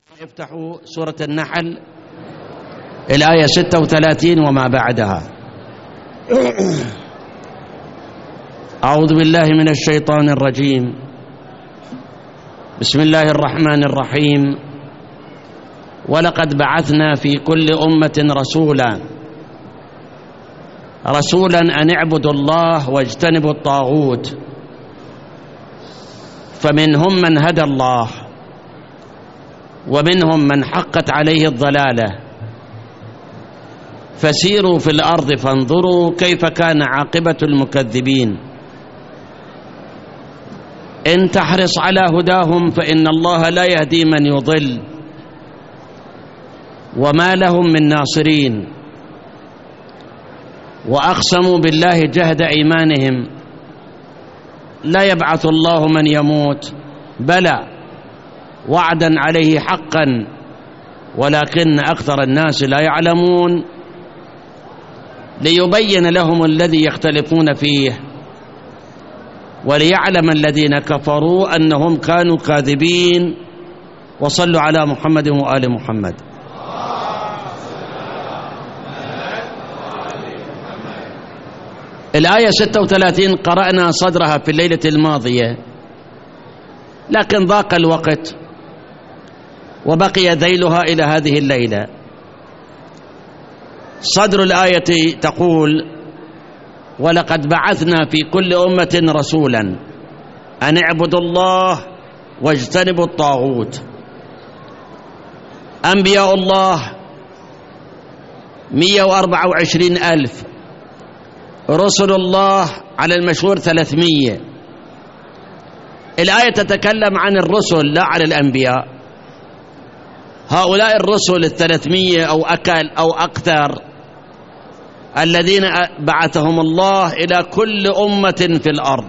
افتحوا سورة النحل الآية 36 وما بعدها. أعوذ بالله من الشيطان الرجيم. بسم الله الرحمن الرحيم. ولقد بعثنا في كل أمة رسولا أن اعبدوا الله واجتنبوا الطاغوت، فمنهم من هدى الله ومنهم من حقت عليه الضلالة، فسيروا في الأرض فانظروا كيف كان عاقبة المكذبين. إن تحرص على هداهم فإن الله لا يهدي من يضل وما لهم من ناصرين. وأقسموا بالله جهد أيمانهم لا يبعث الله من يموت، بلى وعدا عليه حقا ولكن أكثر الناس لا يعلمون، ليبين لهم الذي يختلفون فيه وليعلم الذين كفروا أنهم كانوا كاذبين. وصلوا على محمد وآل محمد. الآية 36 قرأنا صدرها في الليلة الماضية، لكن ضاق الوقت وبقي ذيلها إلى هذه الليلة. صدر الآية تقول: ولقد بعثنا في كل أمة رسولا أن اعبدوا الله واجتنبوا الطاغوت. أنبياء الله 124,000، رسل الله على المشهور 300. الآية تتكلم عن الرسل لا عن الأنبياء. هؤلاء الرسل 300 أو أكل أو أكثر الذين بعثهم الله إلى كل أمة في الأرض،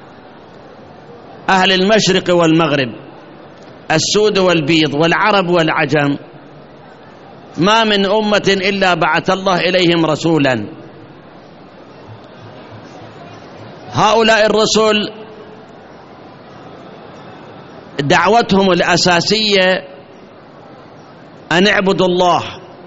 أهل المشرق والمغرب، السود والبيض والعرب والعجم، ما من أمة إلا بعث الله إليهم رسولا. هؤلاء الرسل دعوتهم الأساسية أن اعبدوا الله،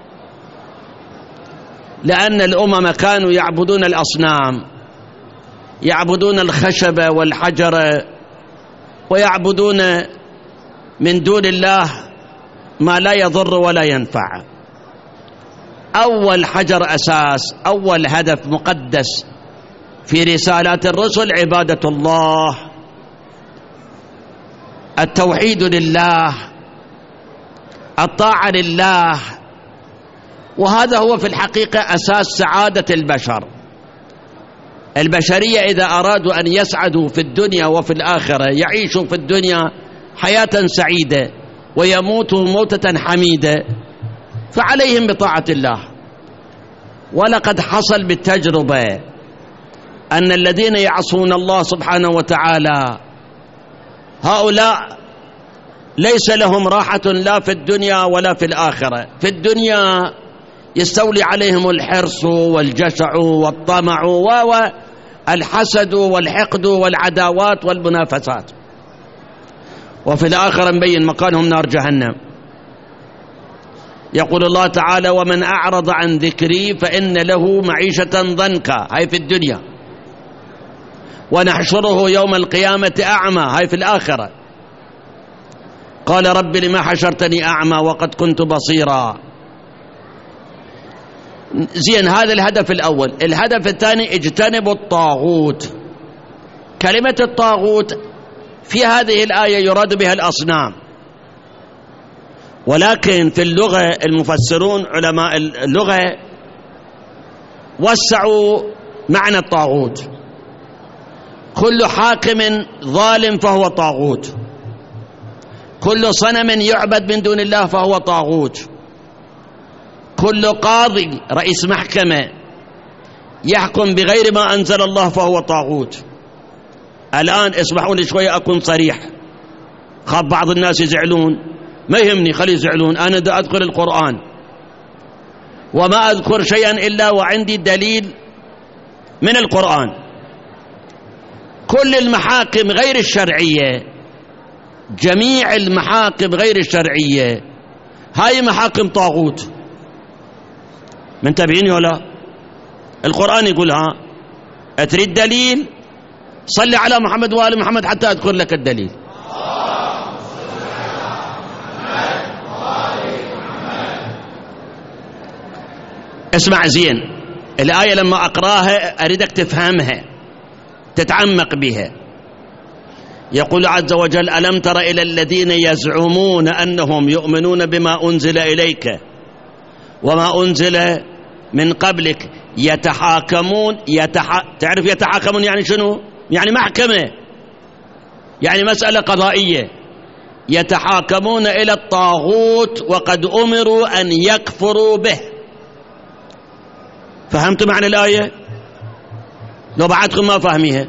لأن الأمم كانوا يعبدون الأصنام، يعبدون الخشب والحجر، ويعبدون من دون الله ما لا يضر ولا ينفع. أول حجر أساس، أول هدف مقدس في رسالات الرسل عبادة الله، التوحيد لله، الطاعة لله، وهذا هو في الحقيقة أساس سعادة البشر. البشرية إذا أرادوا أن يسعدوا في الدنيا وفي الآخرة، يعيشوا في الدنيا حياة سعيدة ويموتوا موتة حميدة، فعليهم بطاعة الله. ولقد حصل بالتجربة أن الذين يعصون الله سبحانه وتعالى هؤلاء ليس لهم راحة لا في الدنيا ولا في الآخرة. في الدنيا يستولي عليهم الحرص والجشع والطمع والحسد والحقد والعداوات والمنافسات، وفي الآخرة مبين مكانهم نار جهنم. يقول الله تعالى: ومن أعرض عن ذكري فإن له معيشة ضنكا، هاي في الدنيا، ونحشره يوم القيامة أعمى، هاي في الآخرة. قال رب لما حشرتني أعمى وقد كنت بصيرا. زين، هذا الهدف الأول. الهدف الثاني: اجتنبوا الطاغوت. كلمة الطاغوت في هذه الآية يراد بها الأصنام، ولكن في اللغة المفسرون علماء اللغة وسعوا معنى الطاغوت. كل حاكم ظالم فهو طاغوت، كل صنم يعبد من دون الله فهو طاغوت، كل قاضي رئيس محكمة يحكم بغير ما أنزل الله فهو طاغوت. الآن اسمحوا لي شوية أكون صريح، خاف بعض الناس يزعلون، ما يهمني، خلي يزعلون. أنا دا أذكر القرآن وما أذكر شيئا إلا وعندي دليل من القرآن. كل المحاكم غير الشرعية، جميع المحاكم غير الشرعية هاي محاكم طاغوت. منتبهين ولا؟ القرآن يقولها. تريد دليل؟ صلي على محمد وآل محمد حتى أذكر لك الدليل. اسمع زين الآية لما أقراها أريدك تفهمها تتعمق بها. يقول عز وجل: ألم تر إلى الذين يزعمون أنهم يؤمنون بما أنزل إليك وما أنزل من قبلك يتحاكمون. تعرف يتحاكمون يعني شنو؟ يعني محكمة، يعني مسألة قضائية. يتحاكمون إلى الطاغوت وقد أمروا أن يكفروا به. فهمتوا معنى الآية؟ لو بعدكم ما فاهميها.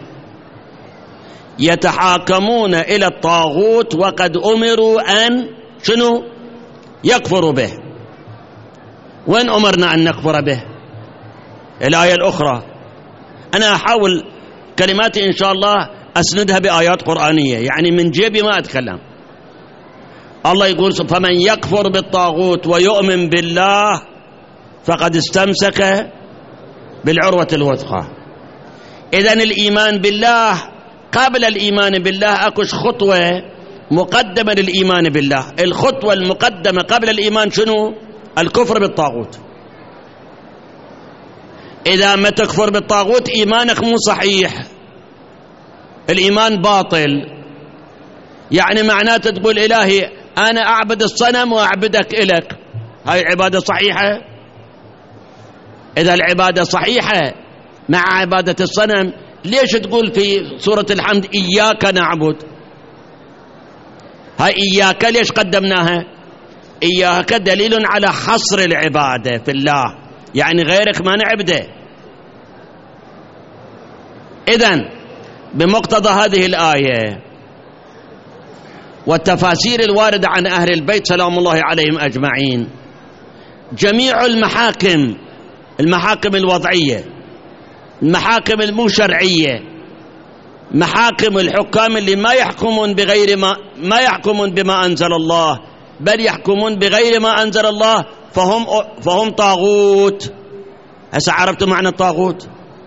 يتحاكمون إلى الطاغوت وقد أمروا أن شنو؟ يكفروا به. وين أمرنا أن نكفر به؟ الآية الأخرى. أنا أحاول كلماتي إن شاء الله أسندها بآيات قرآنية، يعني من جيبي ما أتكلم. الله يقول: فمن يكفر بالطاغوت ويؤمن بالله فقد استمسك بالعروة الوثقى. إذن الإيمان بالله قبل الإيمان بالله أكوش خطوة مقدمة للإيمان بالله. الخطوة المقدمة قبل الإيمان شنو؟ الكفر بالطاغوت. إذا ما تكفر بالطاغوت إيمانك مو صحيح، الإيمان باطل. يعني معناته تقول: إلهي أنا أعبد الصنم وأعبدك إلك، هاي عبادة صحيحة؟ إذا العبادة صحيحة مع عبادة الصنم، ليش تقول في سورة الحمد إياك نعبد؟ هاي إياك ليش قدمناها؟ إياك دليل على حصر العبادة في الله، يعني غيرك ما نعبده. إذن بمقتضى هذه الآية والتفاسير الواردة عن أهل البيت سلام الله عليهم أجمعين، جميع المحاكم الوضعية، المحاكم المو شرعية، محاكم الحكام اللي ما يحكمون بغير ما يحكمون بما أنزل الله، بل يحكمون بغير ما أنزل الله، فهم طاغوت. هسه عرفتوا معنى الطاغوت؟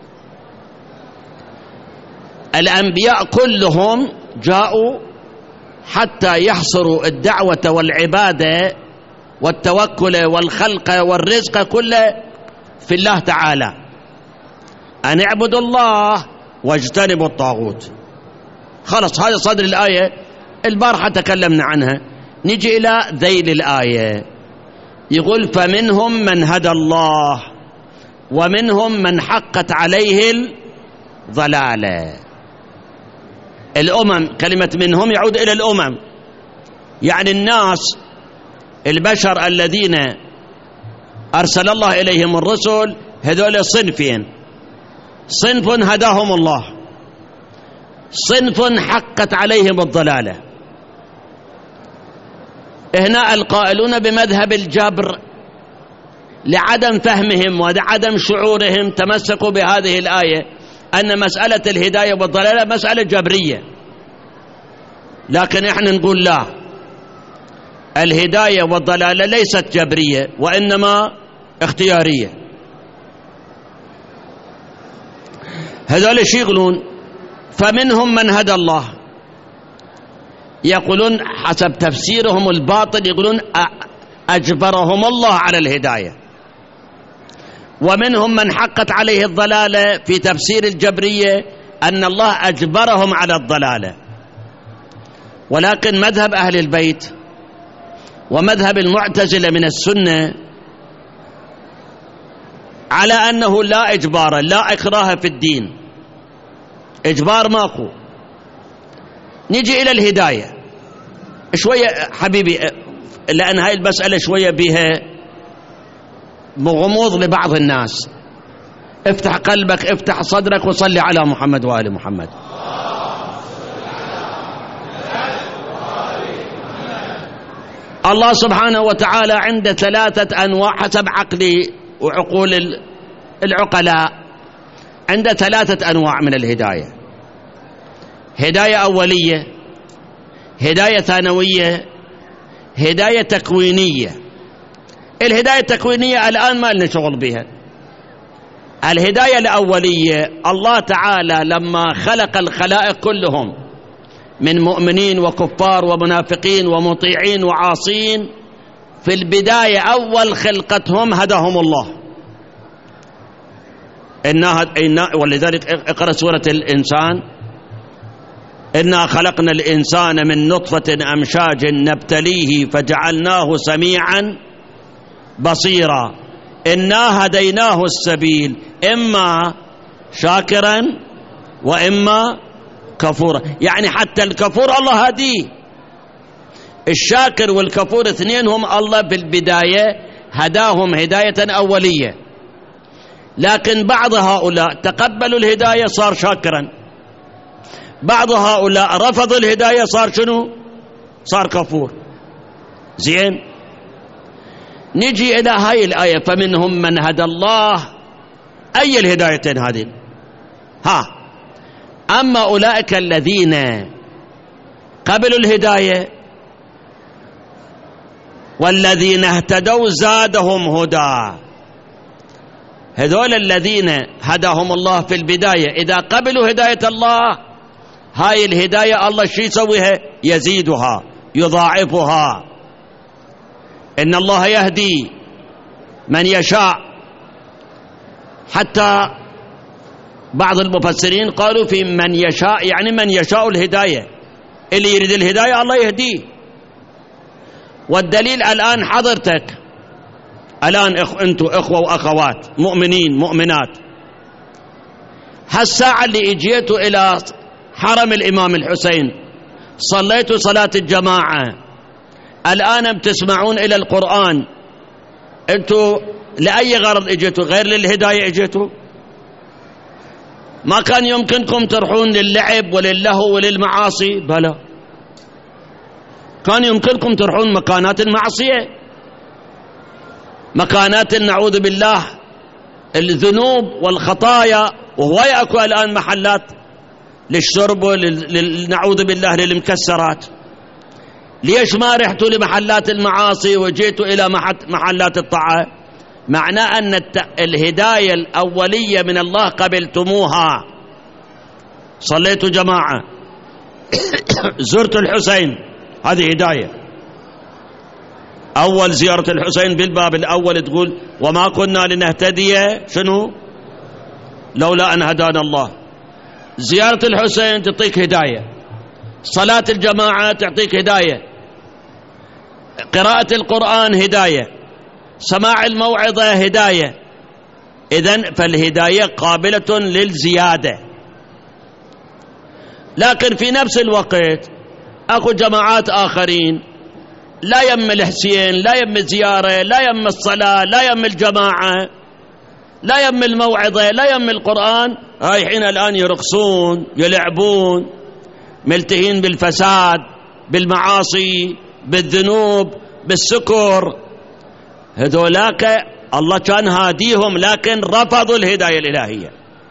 الأنبياء كلهم جاءوا حتى يحصروا الدعوة والعبادة والتوكل والخلق والرزق كله في الله تعالى، أن اعبدوا الله واجتنبوا الطاغوت. خلص، هذا صدر الآية، البارحة تكلمنا عنها. نجي إلى ذيل الآية. يقول: فمنهم من هدى الله ومنهم من حقت عليه الضلالة. الأمم، كلمة منهم يعود إلى الأمم، يعني الناس البشر الذين أرسل الله إليهم الرسل، هذول صنفين: صنف هداهم الله، صنف حقت عليهم الضلالة. هنا القائلون بمذهب الجبر لعدم فهمهم وعدم شعورهم تمسكوا بهذه الآية أن مسألة الهداية والضلالة مسألة جبرية، لكن احنا نقول لا، الهداية والضلالة ليست جبرية وإنما اختيارية. هذول شي يقولون؟ فمنهم من هدى الله، يقولون حسب تفسيرهم الباطل، يقولون أجبرهم الله على الهداية. ومنهم من حقت عليه الضلالة في تفسير الجبرية، أن الله أجبرهم على الضلالة. ولكن مذهب أهل البيت ومذهب المعتزلة من السنة على أنه لا إجبار، لا إكراه في الدين، إجبار ماكو. نجي إلى الهداية شوية حبيبي، لأن هاي المسألة شوية بها غموض لبعض الناس. افتح قلبك، افتح صدرك، وصلي على محمد وآل محمد. الله سبحانه وتعالى عنده 3 أنواع حسب عقلي وعقول العقلاء، عنده 3 أنواع من الهداية: هداية أولية، هداية ثانوية، هداية تكوينية. الهداية التكوينية الآن ما لنا شغل بها. الهداية الأولية الله تعالى لما خلق الخلائق كلهم من مؤمنين وكفار ومنافقين ومطيعين وعاصين، في البداية أول خلقتهم هداهم الله. ولذلك اقرأ سورة الإنسان: إنا خلقنا الإنسان من نطفة أمشاج نبتليه فجعلناه سميعا بصيرا إنا هديناه السبيل إما شاكرا وإما كفورا. يعني حتى الكفور الله هديه. الشاكر والكفور اثنين هم الله بالبداية هداهم هداية أولية، لكن بعض هؤلاء تقبلوا الهداية صار شاكرا، بعض هؤلاء رفضوا الهداية صار شنو؟ صار كفور. زين، نجي إلى هاي الآية: فمنهم من هدى الله. أي الهدايتين هذه؟ أما أولئك الذين قبلوا الهداية والذين اهتدوا زادهم هدى. هذول الذين هداهم الله في البداية إذا قبلوا هداية الله، هاي الهداية الله شو يسويها؟ يزيدها يضاعفها. إن الله يهدي من يشاء. حتى بعض المفسرين قالوا في من يشاء يعني من يشاء الهداية، اللي يريد الهداية الله يهديه. والدليل الآن حضرتك الآن أنتم إخوة وأخوات مؤمنين مؤمنات، هالساعة اللي اجيتوا إلى حرم الإمام الحسين صليتوا صلاة الجماعة، الآن بتسمعون إلى القرآن، أنتم لأي غرض اجيتوا؟ غير للهداية اجيتوا؟ ما كان يمكنكم تروحون للعب وللهو وللمعاصي؟ بلى، كان يمكنكم تروحون مكانات المعصية، مكانات نعوذ بالله الذنوب والخطايا، وهو اكو الآن محلات للشرب نعوذ بالله للمكسرات. ليش ما رحتوا لمحلات المعاصي وجيتوا إلى محلات الطاعة؟ معناه أن الهداية الأولية من الله قبلتموها. صليتوا جماعة، زرتوا الحسين، هذه هداية. أول زيارة الحسين بالباب الأول تقول: وما كنا لنهتدي شنو لولا أن هدانا الله. زيارة الحسين تعطيك هداية، صلاة الجماعة تعطيك هداية، قراءة القرآن هداية، سماع الموعظة هداية. إذن فالهداية قابلة للزيادة. لكن في نفس الوقت أكو جماعات آخرين لا يم الحسين، لا يم الزيارة، لا يم الصلاة، لا يم الجماعة، لا يم الموعظة، لا يم القرآن، رايحين الآن يرقصون يلعبون، ملتهين بالفساد بالمعاصي بالذنوب بالسكر. هذولاك الله كان هاديهم لكن رفضوا الهداية الإلهية.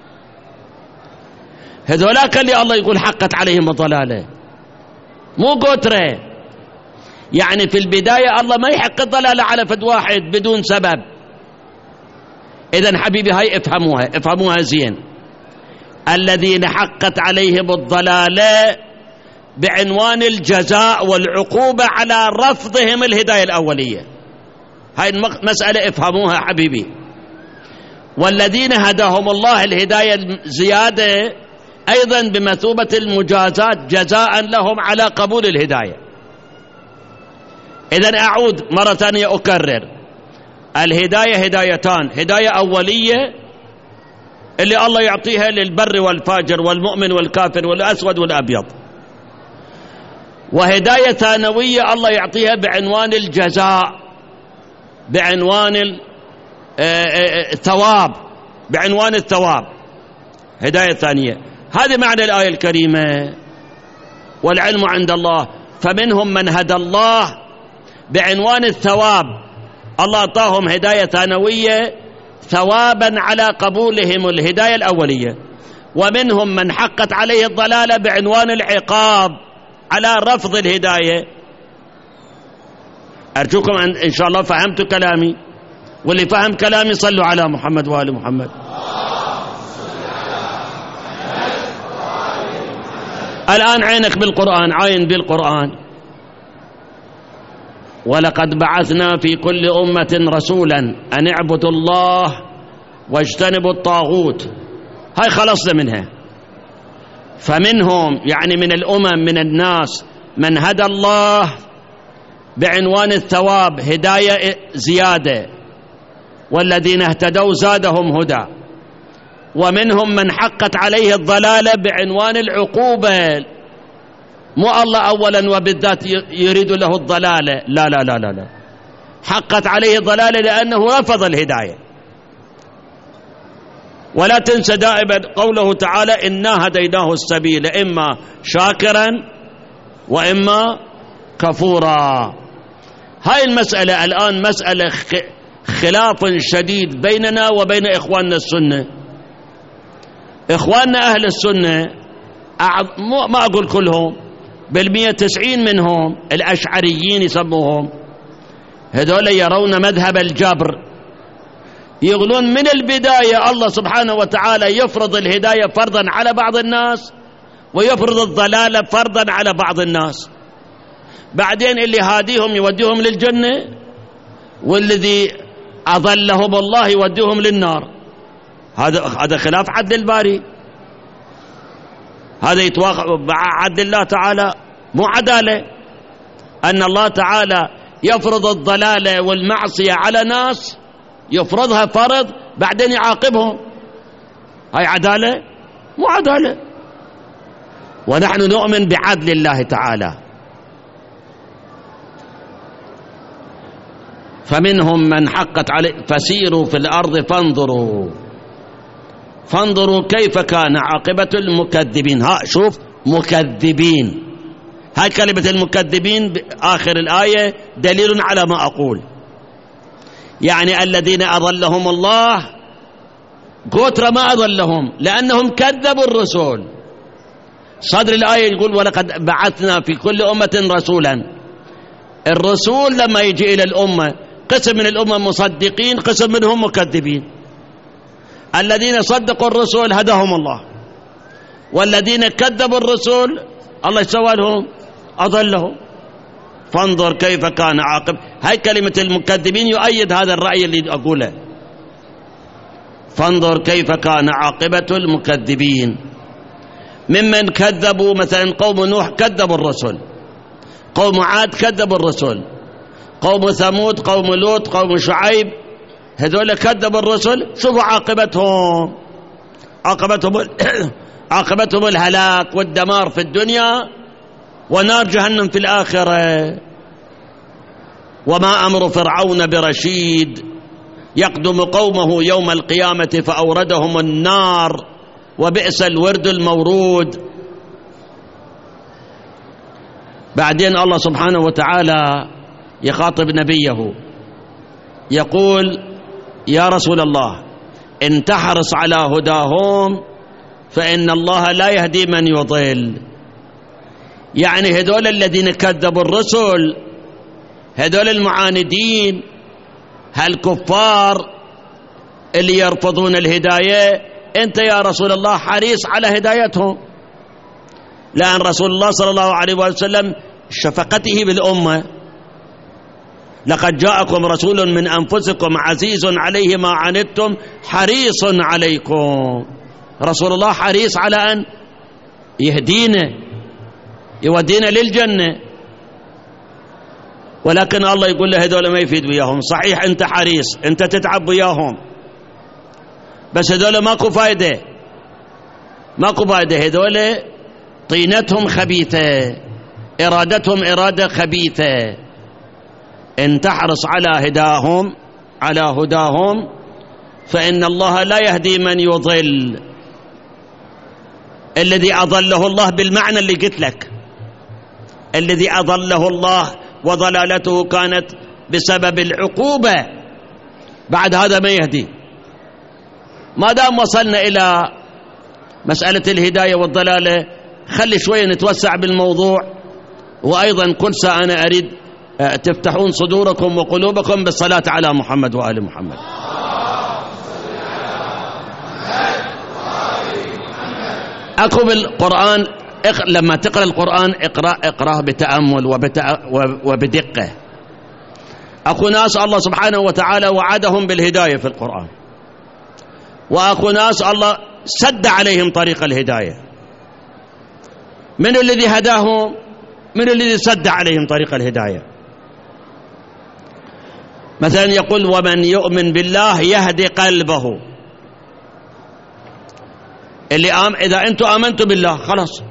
هذولاك اللي الله يقول حقت عليهم الضلالة، مو قترة. يعني في البداية الله ما يحق الضلالة على فد واحد بدون سبب. إذن حبيبي هاي افهموها زين. الذين حقت عليهم الضلالة بعنوان الجزاء والعقوبة على رفضهم الهداية الأولية، هاي المسألة افهموها حبيبي. والذين هداهم الله الهداية الزيادة أيضا بمثوبة المجازات جزاء لهم على قبول الهداية. إذن أعود مرة ثانية أكرر: الهداية هدايتان: هداية أولية اللي الله يعطيها للبر والفاجر والمؤمن والكافر والأسود والأبيض، وهداية ثانوية الله يعطيها بعنوان الجزاء، بعنوان الثواب، بعنوان الثواب، هداية ثانية. هذا معنى الآية الكريمة: والعلم عند الله. فمنهم من هدى الله بعنوان الثواب، الله أعطاهم هداية ثانوية ثوابا على قبولهم الهداية الأولية. ومنهم من حقت عليه الضلالة بعنوان العقاب على رفض الهداية. أرجوكم إن شاء الله فهمتوا كلامي، واللي فهم كلامي صلوا على محمد وآل محمد. الآن عينك بالقرآن، عاين بالقرآن. ولقد بعثنا في كل أمة رسولا أن اعبدوا الله واجتنبوا الطاغوت. هاي خلصنا منها. فمنهم يعني من الأمم من الناس من هدى الله بعنوان الثواب هداية زيادة، والذين اهتدوا زادهم هدى. ومنهم من حقت عليه الضلالة بعنوان العقوبة، مو الله أولا وبالذات يريد له الضلالة، لا لا لا لا لا، حقت عليه الضلالة لأنه رفض الهداية. ولا تنسى دائما قوله تعالى إنا هديناه السبيل إما شاكرا وإما كفورا. هاي المسألة الآن مسألة خلاف شديد بيننا وبين إخواننا السنة. إخواننا أهل السنة ما أقول كلهم، بل 190 منهم الأشعريين يسموهم، هذول يرون مذهب الجبر، يقولون من البداية الله سبحانه وتعالى يفرض الهداية فرضا على بعض الناس ويفرض الضلالة فرضا على بعض الناس، بعدين اللي هاديهم يوديهم للجنة والذي أضلهم الله يوديهم للنار. هذا خلاف عدل الباري، هذا يتوافق مع عدل الله تعالى، مو عدالة أن الله تعالى يفرض الضلالة والمعصية على ناس، يفرضها فرض بعدين يعاقبهم. هاي عدالة؟ مو عدالة. ونحن نؤمن بعدل الله تعالى. فمنهم من حقت عليه فسيروا في الأرض فانظروا كيف كان عاقبة المكذبين. ها شوف مكذبين، هاي كلمة المكذبين آخر الآية دليل على ما أقول، يعني الذين أضلهم الله كثر ما أضلهم لأنهم كذبوا الرسول. صدر الآية يقول ولقد بعثنا في كل أمة رسولا. الرسول لما يجي إلى الأمة قسم من الأمة مصدقين، قسم منهم مكذبين. الذين صدقوا الرسول هداهم الله، والذين كذبوا الرسول الله يسوى لهم أضلهم. فانظر كيف كان عاقب. هاي كلمة المكذبين يؤيد هذا الرأي اللي أقوله. فانظر كيف كان عاقبة المكذبين. ممن كذبوا مثلا قوم نوح كذبوا الرسل، قوم عاد كذبوا الرسل، قوم ثمود، قوم لوط، قوم شعيب، هذول كذبوا الرسل. شوفوا عاقبتهم الهلاك والدمار في الدنيا ونار جهنم في الآخرة. وما أمر فرعون برشيد يقدم قومه يوم القيامة فأوردهم النار وبئس الورد المورود. بعدين الله سبحانه وتعالى يخاطب نبيه يقول يا رسول الله إن تحرص على هداهم فإن الله لا يهدي من يضل. يعني هذول الذين كذبوا الرسل، هذول المعاندين، هالكفار اللي يرفضون الهداية، أنت يا رسول الله حريص على هدايتهم، لأن رسول الله صلى الله عليه وسلم شفقته بالأمة لقد جاءكم رسول من أنفسكم عزيز عليه ما عنتم حريص عليكم. رسول الله حريص على أن يهدينا يودينا للجنة، ولكن الله يقول له هذول ما يفيد وياهم. صحيح أنت حريص، أنت تتعب وياهم، بس هذول ماكو فايدة، ماكو فايدة. هذول طينتهم خبيثة، إرادتهم إرادة خبيثة. إن تحرص على هداهم فإن الله لا يهدي من يضل. الذي أضله الله بالمعنى اللي قلت لك، الذي أضله الله وضلالته كانت بسبب العقوبة، بعد هذا ما يهدي. ما دام وصلنا إلى مسألة الهداية والضلالة خلي شوية نتوسع بالموضوع. وأيضا كل ساعة أنا أريد تفتحون صدوركم وقلوبكم بالصلاة على محمد وآل محمد. أكو بالقرآن لما تقرأ القرآن اقرأه بتأمل وبدقة. أكو ناس الله سبحانه وتعالى وعدهم بالهداية في القرآن، وأكو ناس الله سد عليهم طريق الهداية. من الذي هداهم؟ من الذي سد عليهم طريق الهداية؟ مثلا يقول ومن يؤمن بالله يهدي قلبه. إذا أنتم آمنتم بالله خلاص،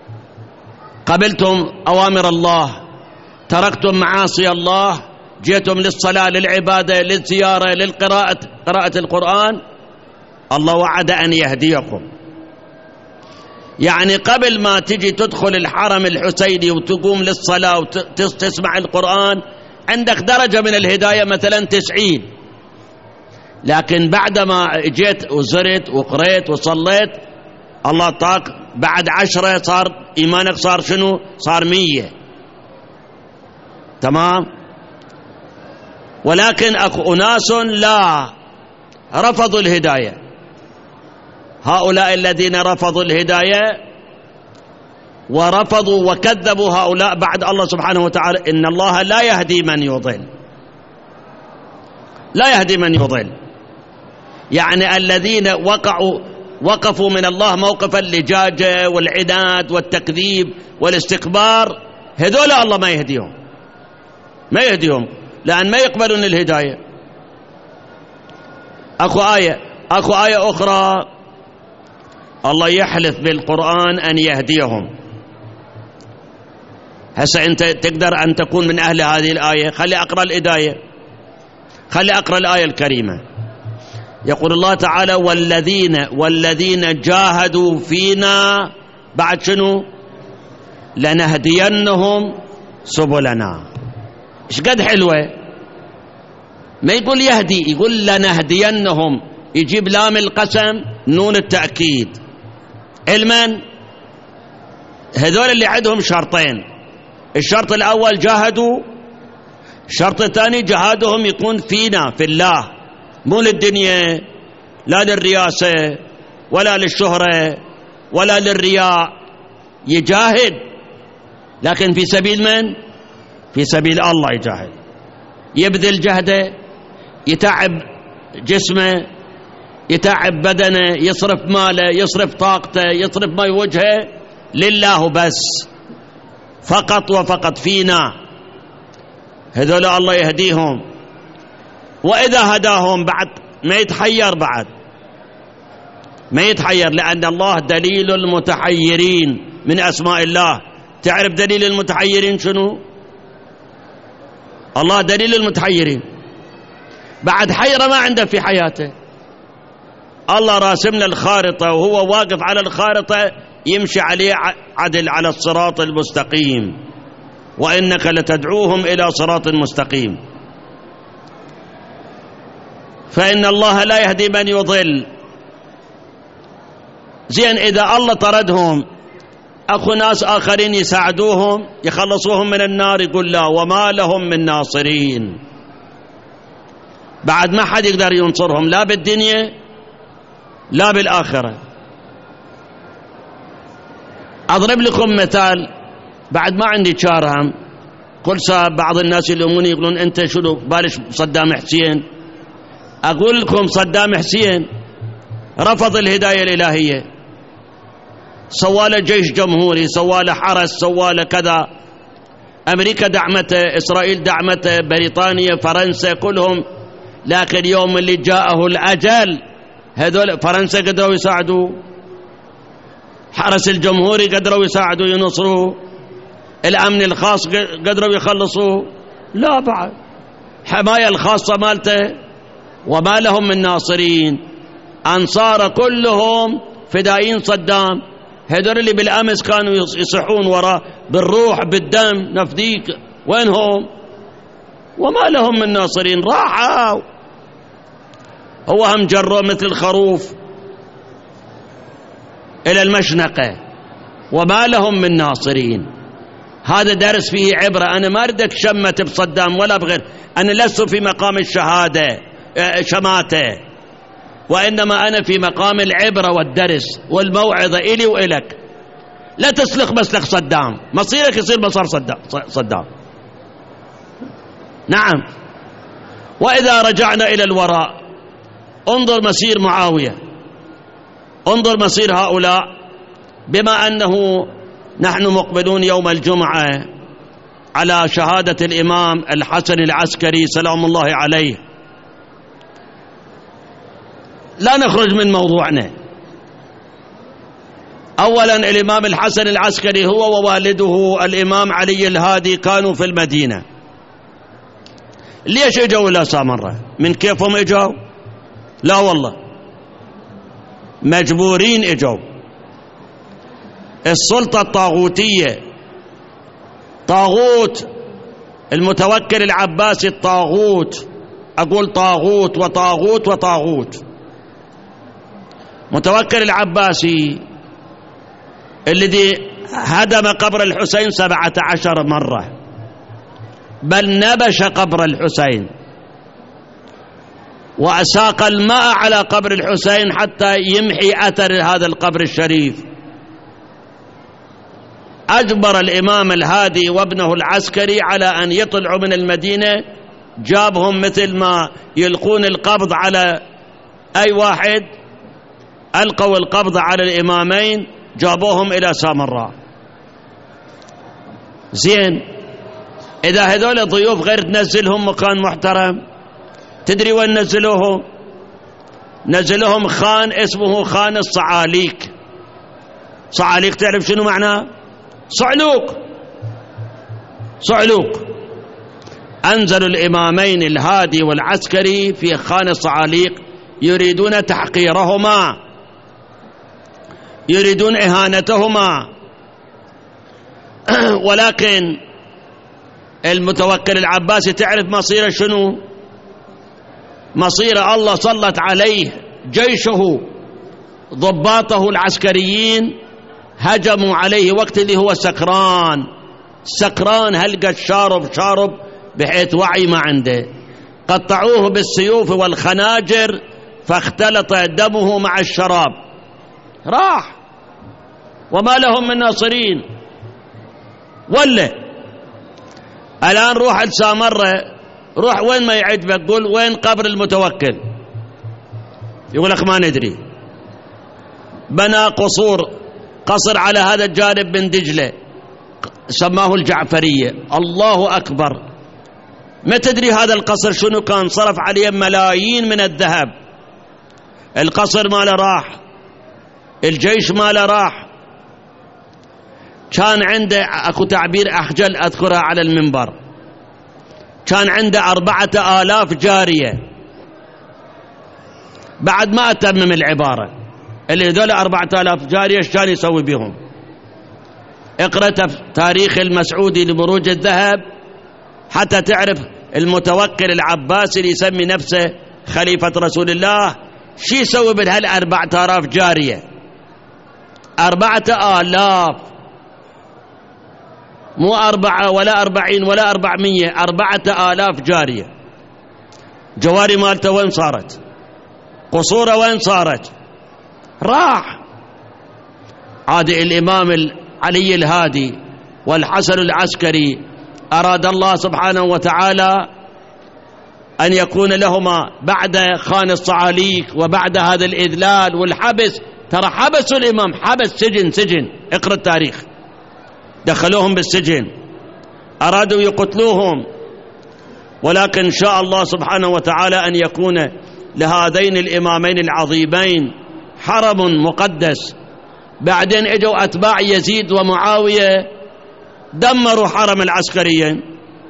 قبلتم أوامر الله، تركتم معاصي الله، جئتم للصلاة، للعبادة، للزيارة، قراءة القرآن، الله وعد أن يهديكم. يعني قبل ما تجي تدخل الحرم الحسيني وتقوم للصلاة وتسمع القرآن عندك درجة من الهداية مثلا 90، لكن بعدما جيت وزرت وقريت وصليت الله طاق بعد 10 صار إيمانك صار شنو؟ صار 100. تمام. ولكن أكو أناس لا رفضوا الهداية. هؤلاء الذين رفضوا الهداية ورفضوا وكذبوا هؤلاء بعد الله سبحانه وتعالى إن الله لا يهدي من يضل، لا يهدي من يضل. يعني الذين وقفوا من الله موقف اللجاجة والعناد والتكذيب والاستكبار، هذول الله ما يهديهم، ما يهديهم، لأن ما يقبلون الهداية. أكو آية أخرى الله يحلف بالقرآن أن يهديهم. هسه أنت تقدر أن تكون من أهل هذه الآية. خلي أقرأ الآية، خلي أقرأ الآية الكريمة. يقول الله تعالى والذين جاهدوا فينا بعد شنو؟ لنهدينهم سبلنا. إيش قد حلوة، ما يقول يهدي، يقول لنهدينهم، يجيب لام القسم نون التأكيد. علما هذول اللي عندهم شرطين، الشرط الأول جاهدوا، الشرط الثاني جهادهم يكون فينا في الله، مو للدنيا، لا للرياسة ولا للشهرة ولا للرياء. يجاهد لكن في سبيل من؟ في سبيل الله يجاهد، يبذل جهده، يتعب جسمه، يتعب بدنه، يصرف ماله، يصرف طاقته، يصرف ما يوجهه لله بس، فقط وفقط فينا. هذول الله يهديهم. وإذا هداهم بعد ما يتحير، بعد ما يتحير، لأن الله دليل المتحيرين من أسماء الله. تعرف دليل المتحيرين شنو؟ الله دليل المتحيرين. بعد حيرة ما عنده في حياته، الله راسمنا الخارطة وهو واقف على الخارطة يمشي عليه عدل على الصراط المستقيم، وإنك لتدعوهم إلى صراط مستقيم. فإن الله لا يهدي من يضل. زين إذا الله طردهم، أخو ناس آخرين يساعدوهم يخلصوهم من النار، يقول لا وما لهم من ناصرين. بعد ما حد يقدر ينصرهم لا بالدنيا لا بالآخرة. أضرب لكم مثال بعد ما عندي شارهم. كل ساعة بعض الناس يلوموني يقولون أنت شنو بالش صدام حسين. أقول لكم صدام حسين رفض الهداية الإلهية، سواله جيش جمهوري، سواله حرس، سواله كذا. أمريكا دعمته، إسرائيل دعمته، بريطانيا، فرنسا، كلهم. لكن يوم اللي جاءه الأجل هذول فرنسا قدروا يساعدوا، حرس الجمهوري قدروا يساعدوا ينصروا، الأمن الخاص قدروا يخلصوا، لا بعد حماية الخاصة مالته وما لهم من ناصرين. أنصار كلهم فدائين صدام، هذول اللي بالأمس كانوا يصحون وراء بالروح بالدم نفديك، وينهم؟ وما لهم من ناصرين، راحوا. هو هم جروا مثل الخروف إلى المشنقة، وما لهم من ناصرين. هذا درس فيه عبرة. أنا ما أردك شمت بصدام ولا بغير، أنا لست في مقام الشهادة شماتة، وإنما أنا في مقام العبرة والدرس والموعظة إلي وإلك. لا تسلك مسلك صدام، مصيرك يصير مسار صدام. نعم. وإذا رجعنا إلى الوراء انظر مسير معاوية، انظر مسير هؤلاء. بما أنه نحن مقبلون يوم الجمعة على شهادة الإمام الحسن العسكري سلام الله عليه، لا نخرج من موضوعنا. أولا الإمام الحسن العسكري هو ووالده الإمام علي الهادي كانوا في المدينة. ليش اجوا إلى سامرة؟ من كيفهم اجوا؟ لا والله، مجبورين اجوا. السلطة الطاغوتية، طاغوت المتوكل العباسي، الطاغوت، أقول طاغوت وطاغوت وطاغوت. متوكل العباسي الذي هدم قبر الحسين 17 مرة، بل نبش قبر الحسين وأساق الماء على قبر الحسين حتى يمحي أثر هذا القبر الشريف. أجبر الإمام الهادي وابنه العسكري على أن يطلعوا من المدينة، جابهم مثل ما يلقون القبض على أي واحد، ألقوا القبض على الإمامين، جابوهم إلى سامراء. زين، إذا هذول ضيوف غير تنزلهم مكان محترم، تدري وين نزلوهم؟ نزلوهم خان اسمه خان الصعاليك. صعاليك تعرف شنو معناه؟ صعلوك. صعلوك. أنزلوا الإمامين الهادي والعسكري في خان الصعاليك، يريدون تحقيرهما، يريدون إهانتهما. ولكن المتوكل العباسي تعرف مصيره شنو؟ مصير الله سلط عليه جيشه، ضباطه العسكريين هجموا عليه وقت اللي هو سكران، سكران هلقة شارب بحيث وعي ما عنده، قطعوه بالسيوف والخناجر فاختلط دمه مع الشراب، راح وما لهم من ناصرين. ولا الآن روح لسامرة، روح وين ما يعجبك، قول وين قبر المتوكل، يقول لك ما ندري. بنى قصر على هذا الجانب من دجلة سماه الجعفرية. الله أكبر، ما تدري هذا القصر شنو كان، صرف عليه ملايين من الذهب. القصر ماله راح، الجيش ماله راح. كان عنده أكو تعبير أخجل أذكرها على المنبر، كان عنده 4000 جارية. بعد ما أتمم العبارة، اللي هذول 4000 جارية ايش كان يسوي بهم؟ اقرأ تاريخ المسعودي لمروج الذهب حتى تعرف المتوكل العباسي اللي يسمي نفسه خليفة رسول الله شي يسوي بهال 4000 جارية. 4000، مو 4 ولا 40 ولا 400، 4000 جارية. جواري مالته وين صارت؟ قصوره وين صارت؟ راح. عاد الإمام علي الهادي والحسن العسكري أراد الله سبحانه وتعالى أن يكون لهما بعد خان الصعاليك وبعد هذا الإذلال والحبس. ترى حبسوا الإمام، حبس، سجن، اقرأ التاريخ، دخلوهم بالسجن، أرادوا يقتلوهم. ولكن شاء الله سبحانه وتعالى أن يكون لهذين الإمامين العظيمين حرم مقدس. بعدين اجوا أتباع يزيد ومعاوية دمروا حرم العسكريين،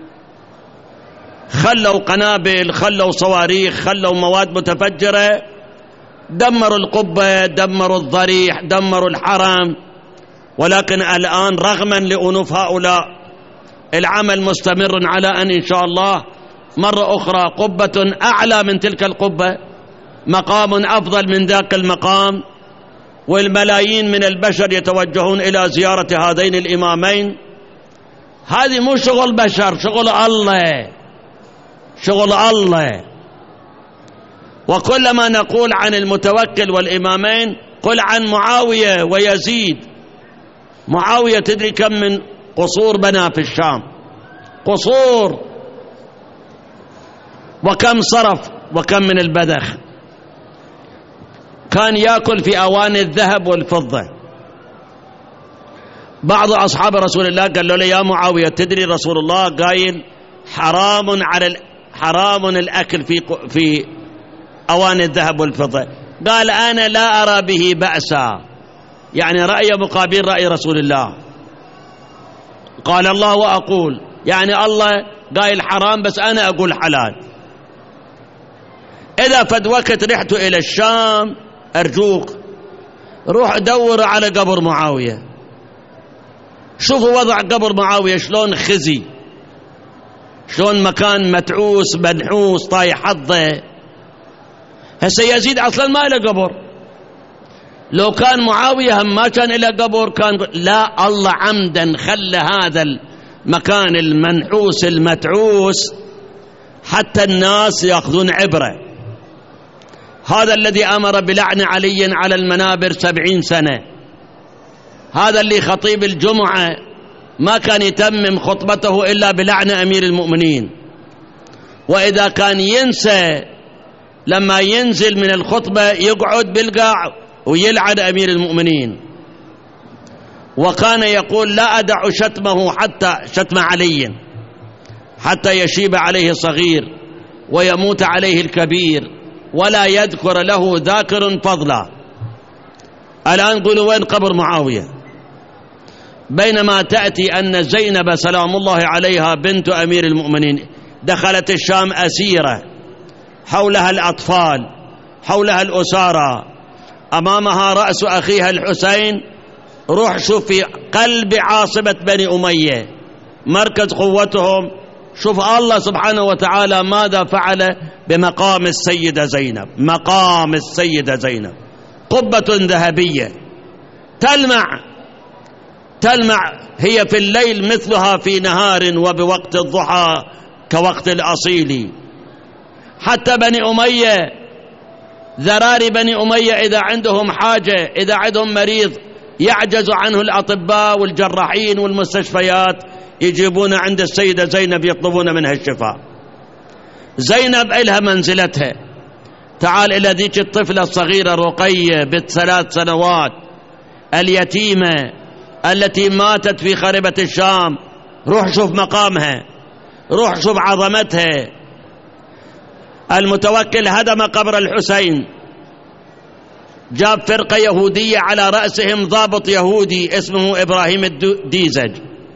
خلوا قنابل، خلوا صواريخ، خلوا مواد متفجرة، دمروا القبة، دمروا الضريح، دمروا الحرم. ولكن الآن رغما لأنوف هؤلاء العمل مستمر على أن إن شاء الله مرة أخرى قبة أعلى من تلك القبة، مقام أفضل من ذاك المقام، والملايين من البشر يتوجهون إلى زيارة هذين الإمامين هذه مو شغل بشر، شغل الله، شغل الله. وكلما نقول عن المتوكل والإمامين قل عن معاوية ويزيد. معاوية تدري كم من قصور بنى في الشام، قصور، وكم صرف وكم من البذخ. كان يأكل في أواني الذهب والفضة. بعض أصحاب رسول الله قالوا له يا معاوية تدري رسول الله قايل حرام الأكل في أواني الذهب والفضة. قال أنا لا أرى به بأسا، يعني رأي مقابل رأي رسول الله. قال الله وأقول، يعني الله قايل حرام بس أنا أقول حلال. إذا فد وقت رحت إلى الشام أرجوك روح دور على قبر معاوية، شوفوا وضع قبر معاوية شلون خزي، شلون مكان متعوس منحوس طايح حظه. هسه يزيد أصلا ما له قبر. لو كان معاوية هم ما كان له قبر كان لا، الله عمدا خلى هذا المكان المنحوس المتعوس حتى الناس يأخذون عبرة. هذا الذي أمر بلعن علي على المنابر 70 سنة، هذا اللي خطيب الجمعة ما كان يتمم خطبته إلا بلعن أمير المؤمنين، وإذا كان ينسى لما ينزل من الخطبة يقعد بالقاع ويلعن أمير المؤمنين. وكان يقول لا أدع شتمه حتى شتم علي حتى يشيب عليه صغير ويموت عليه الكبير ولا يذكر له ذاكر فضلا. الآن قولوا وين قبر معاوية؟ بينما تأتي أن زينب سلام الله عليها بنت أمير المؤمنين دخلت الشام أسيرة، حولها الأطفال، حولها الأسارة، أمامها رأس أخيها الحسين. روح شوف في قلب عاصمة بني أمية مركز قوتهم، شوف الله سبحانه وتعالى ماذا فعل بمقام السيدة زينب. مقام السيدة زينب قبة ذهبية تلمع هي في الليل مثلها في نهار، وبوقت الضحى كوقت الأصيل. حتى بني أمية، ذراري بني أمية إذا عندهم حاجة، إذا عندهم مريض يعجز عنه الأطباء والجراحين والمستشفيات، يجيبون عند السيدة زينب يطلبون منها الشفاء. زينب إلها منزلتها. تعال إلى ذيك الطفلة الصغيرة رقية ب3 سنوات اليتيمة التي ماتت في خربة الشام، روح شوف مقامها، روح شوف عظمتها. المتوكل هدم قبر الحسين، جاب فرقة يهودية على رأسهم ضابط يهودي اسمه إبراهيم الديزج،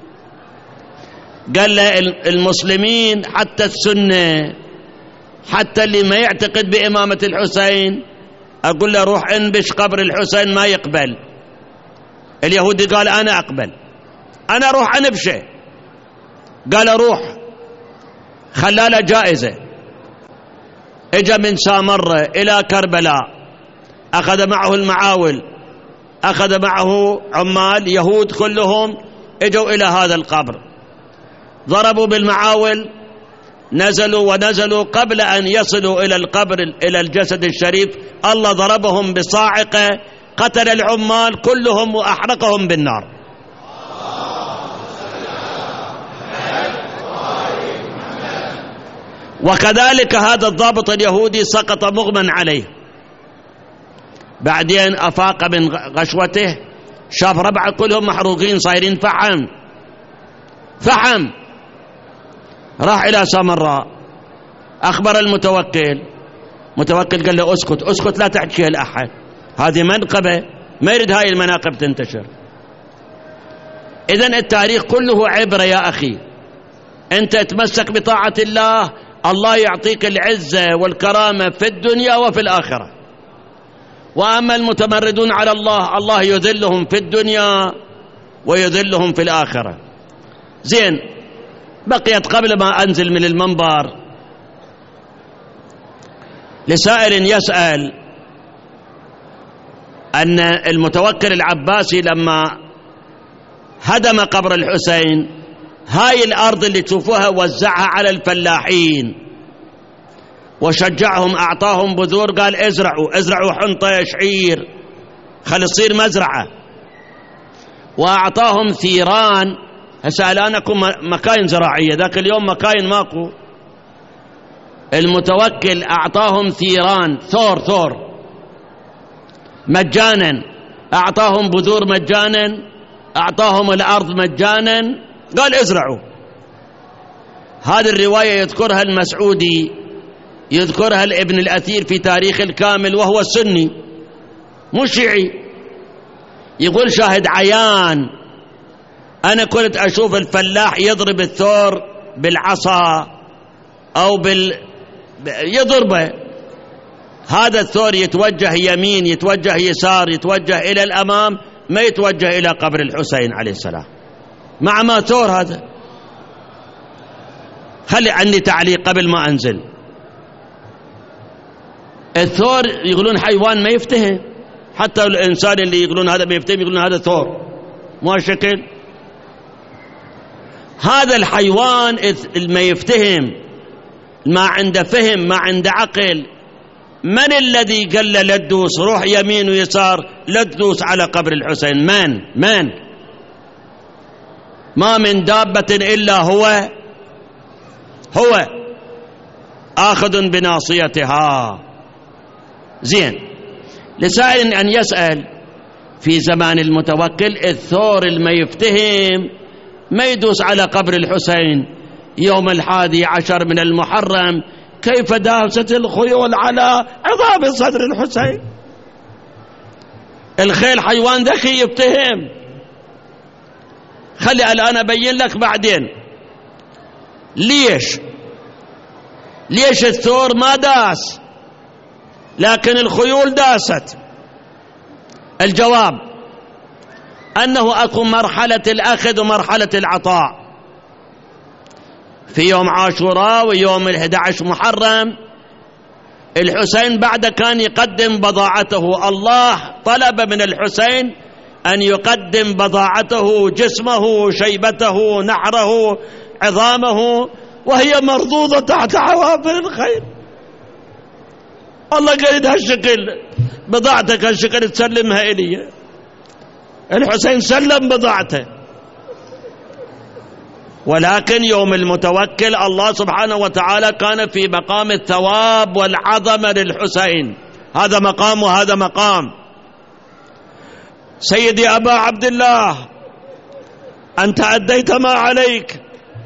قال له المسلمين حتى السنة حتى اللي ما يعتقد بإمامة الحسين أقول له روح انبش قبر الحسين ما يقبل. اليهودي قال أنا أقبل، أنا روح انبشه. قال روح، خلاله جائزة. اجا من سامرة إلى كربلاء، أخذ معه المعاول، أخذ معه عمال يهود كلهم، اجوا إلى هذا القبر، ضربوا بالمعاول، نزلوا قبل أن يصلوا إلى القبر إلى الجسد الشريف الله ضربهم بصاعقة، قتل العمال كلهم وأحرقهم بالنار. وكذلك هذا الضابط اليهودي سقط مغمى عليه، بعدين أفاق من غشوته، شاف ربعه كلهم محروقين صايرين فحم. راح إلى سامراء، أخبر المتوكل قال له اسكت لا تحكي لأحد، هذه منقبة ما يريد هاي المناقب تنتشر. إذن التاريخ كله عبرة يا أخي، أنت تمسك بطاعة الله، الله يعطيك العزة والكرامة في الدنيا وفي الآخرة. وأما المتمردون على الله، الله يذلهم في الدنيا ويذلهم في الآخرة. زين، بقيت قبل ما أنزل من المنبر لسائر يسأل أن المتوكل العباسي لما هدم قبر الحسين هاي الأرض اللي تشوفوها وزعها على الفلاحين وشجعهم، أعطاهم بذور، قال ازرعوا حنطة شعير خلي يصير مزرعة، وأعطاهم ثيران. هسه الآن أكو مكاين زراعية، ذاك اليوم مكاين ماكو. المتوكل أعطاهم ثيران، ثور مجانا، أعطاهم بذور مجانا، أعطاهم الأرض مجانا، قال ازرعوا. هذه الرواية يذكرها المسعودي، يذكرها الابن الأثير في تاريخ الكامل، وهو السني مو شيعي. يقول شاهد عيان، أنا كنت أشوف الفلاح يضرب الثور بالعصا أو يضربه، هذا الثور يتوجه يمين، يتوجه يسار، يتوجه إلى الأمام، ما يتوجه إلى قبر الحسين عليه السلام. مع ما ثور هذا. خلي عندي تعليق قبل ما أنزل. الثور يقولون حيوان ما يفتهم، حتى الإنسان اللي يقولون هذا ما يفتهم يقولون هذا ثور، مو شكل. هذا الحيوان ما يفتهم، ما عنده فهم، ما عنده عقل. من الذي قال له لا تدوس، روح يمين ويسار، لا تدوس على قبر الحسين؟ من ما من دابة إلا هو آخذ بناصيتها. زين، لسائل أن يسأل في زمان المتوكل الثور ما يفتهم ما يدوس على قبر الحسين يوم 11 من المحرم، كيف داست الخيول على عظام صدر الحسين؟ الخيل حيوان ذكي يفتهم. خلي الآن أبين لك بعدين ليش الثور ما داس لكن الخيول داست. الجواب أنه أكو مرحلة الأخذ ومرحلة العطاء. في يوم عاشوراء ويوم 11 محرم الحسين بعد كان يقدم بضاعته، الله طلب من الحسين أن يقدم بضاعته، جسمه، شيبته، نحره، عظامه، وهي مرضوضة تحت حوافر الخيل. الله قال هالشكل بضاعتك، هالشكل تسلمها إلي. الحسين سلم بضاعته. ولكن يوم المتوكل الله سبحانه وتعالى كان في مقام الثواب والعظمة للحسين، هذا مقام وهذا مقام. سيدي أبا عبد الله، أنت أديت ما عليك،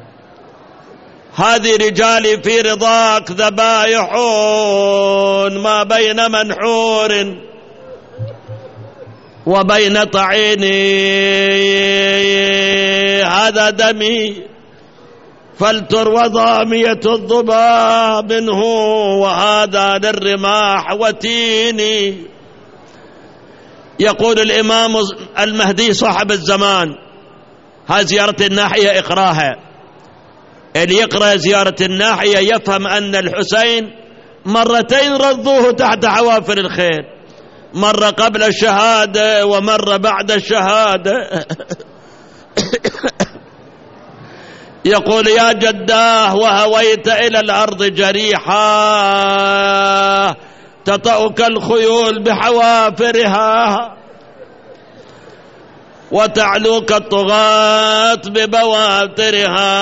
هذه رجالي في رضاك ذبائح ما بين منحور وبين طعيني، هذا دمي فلتروى ضامية الضبا منه، وهذا للرماح وتيني. يقول الإمام المهدي صاحب الزمان، هذه زيارة الناحية اقراها، اللي يقرأ زيارة الناحية يفهم أن الحسين مرتين رضوه تحت حوافر الخيل، مرة قبل الشهادة ومرة بعد الشهادة. يقول يا جداه وهويت إلى الأرض جريحا، تطأك الخيول بحوافرها، وتعلوك الطغاة ببواترها،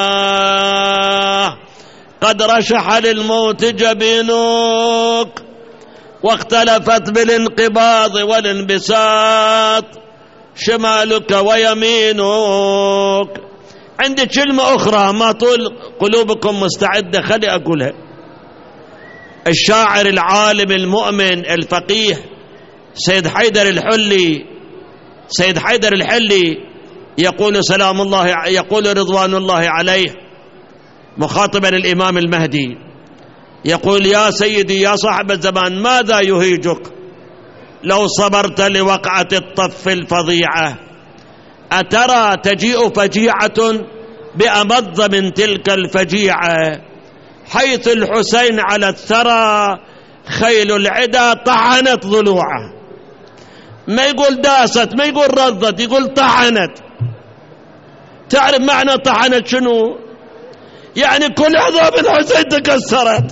قد رشح للموت جبينك، واختلفت بالانقباض والانبساط شمالك ويمينك. عندي كلمة أخرى ما طول قلوبكم مستعدة، خلي أقولها. الشاعر العالم المؤمن الفقيه سيد حيدر الحلي يقول سلام الله، يقول رضوان الله عليه مخاطبا الإمام المهدي، يقول يا سيدي يا صاحب الزمان، ماذا يهيجك لو صبرت لوقعة الطف الفظيعة؟ أترى تجيء فجيعة بأمض من تلك الفجيعة، حيث الحسين على الثرى خيل العدا طعنت ضلوعه. ما يقول داست، ما يقول رضت، يقول طعنت. تعرف معنى طحنت شنو؟ يعني كل عظام الحسين تكسرت.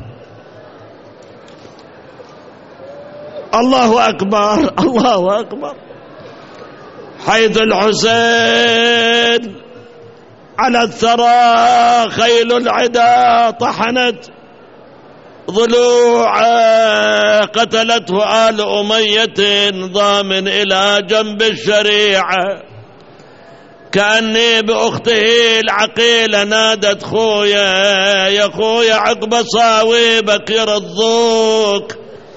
الله أكبر الله أكبر. حيث الحسين على الثرى خيل العدا طحنت ضلوعه، قتلته آل أمية ضامن إلى جنب الشريعة. كأني بأخته العقيلة نادت خويا يا خويا عقب صاويبك يرضوك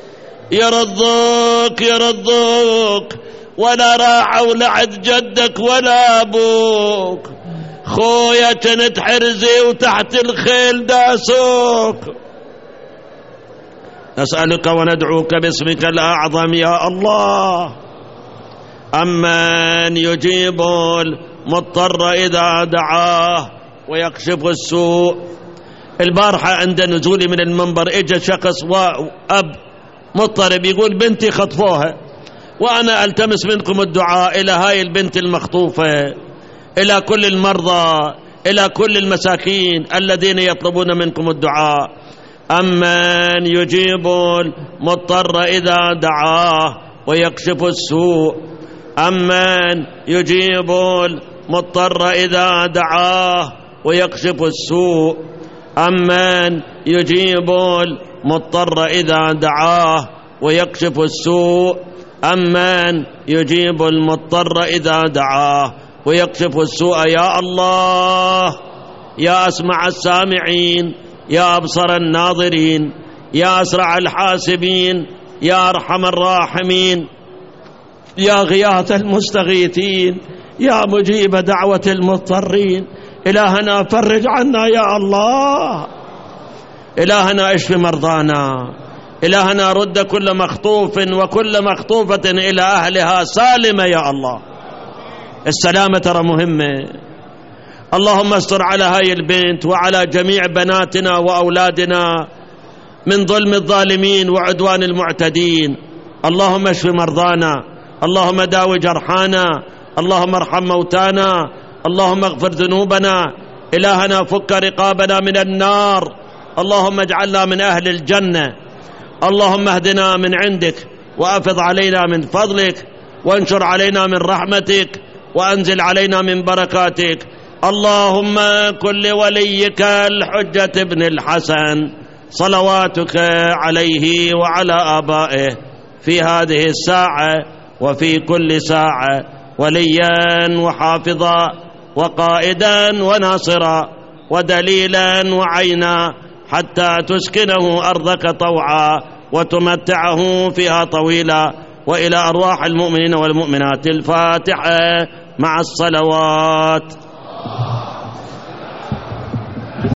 يرضوك يرضوك، ولا راح ولعد جدك ولا أبوك. خويا كنت حرزي وتحت الخيل داسوك. نسألك وندعوك باسمك الأعظم يا الله، أمن يجيب المضطر إذا دعاه ويكشف السوء. البارحة عند نزولي من المنبر اجى شخص وأب مضطرب يقول بنتي خطفوها، وأنا ألتمس منكم الدعاء إلى هاي البنت المخطوفة، إلى كل المرضى، إلى كل المساكين الذين يطلبون منكم الدعاء. أمن يجيب المضطر إذا دعاه ويكشف السوء، أمن يجيب المضطر إذا دعاه ويكشف السوء، أمن يجيب المضطر إذا دعاه ويكشف السوء، أمن يجيب المضطر إذا دعاه ويكشف السوء. يا الله يا أسمع السامعين، يا أبصر الناظرين، يا أسرع الحاسبين، يا أرحم الراحمين، يا غياث المستغيثين، يا مجيب دعوة المضطرين. إلهنا فرج عنا يا الله، إلهنا اشف مرضانا، إلهنا رد كل مخطوف وكل مخطوفة إلى أهلها سالمة يا الله. السلامة ترى مهمة. اللهم استر على هاي البنت وعلى جميع بناتنا وأولادنا من ظلم الظالمين وعدوان المعتدين. اللهم اشف مرضانا، اللهم داوي جرحانا، اللهم ارحم موتانا، اللهم اغفر ذنوبنا. إلهنا فك رقابنا من النار، اللهم اجعلنا من أهل الجنة. اللهم اهدنا من عندك وأفض علينا من فضلك، وانشر علينا من رحمتك، وأنزل علينا من بركاتك. اللهم كن لوليك الحجة بن الحسن صلواتك عليه وعلى آبائه في هذه الساعة وفي كل ساعة وليا وحافظا وقائدا وناصرا ودليلا وعينا، حتى تسكنه أرضك طوعا وتمتعه فيها طويلا. وإلى أرواح المؤمنين والمؤمنات الفاتحة مع الصلوات.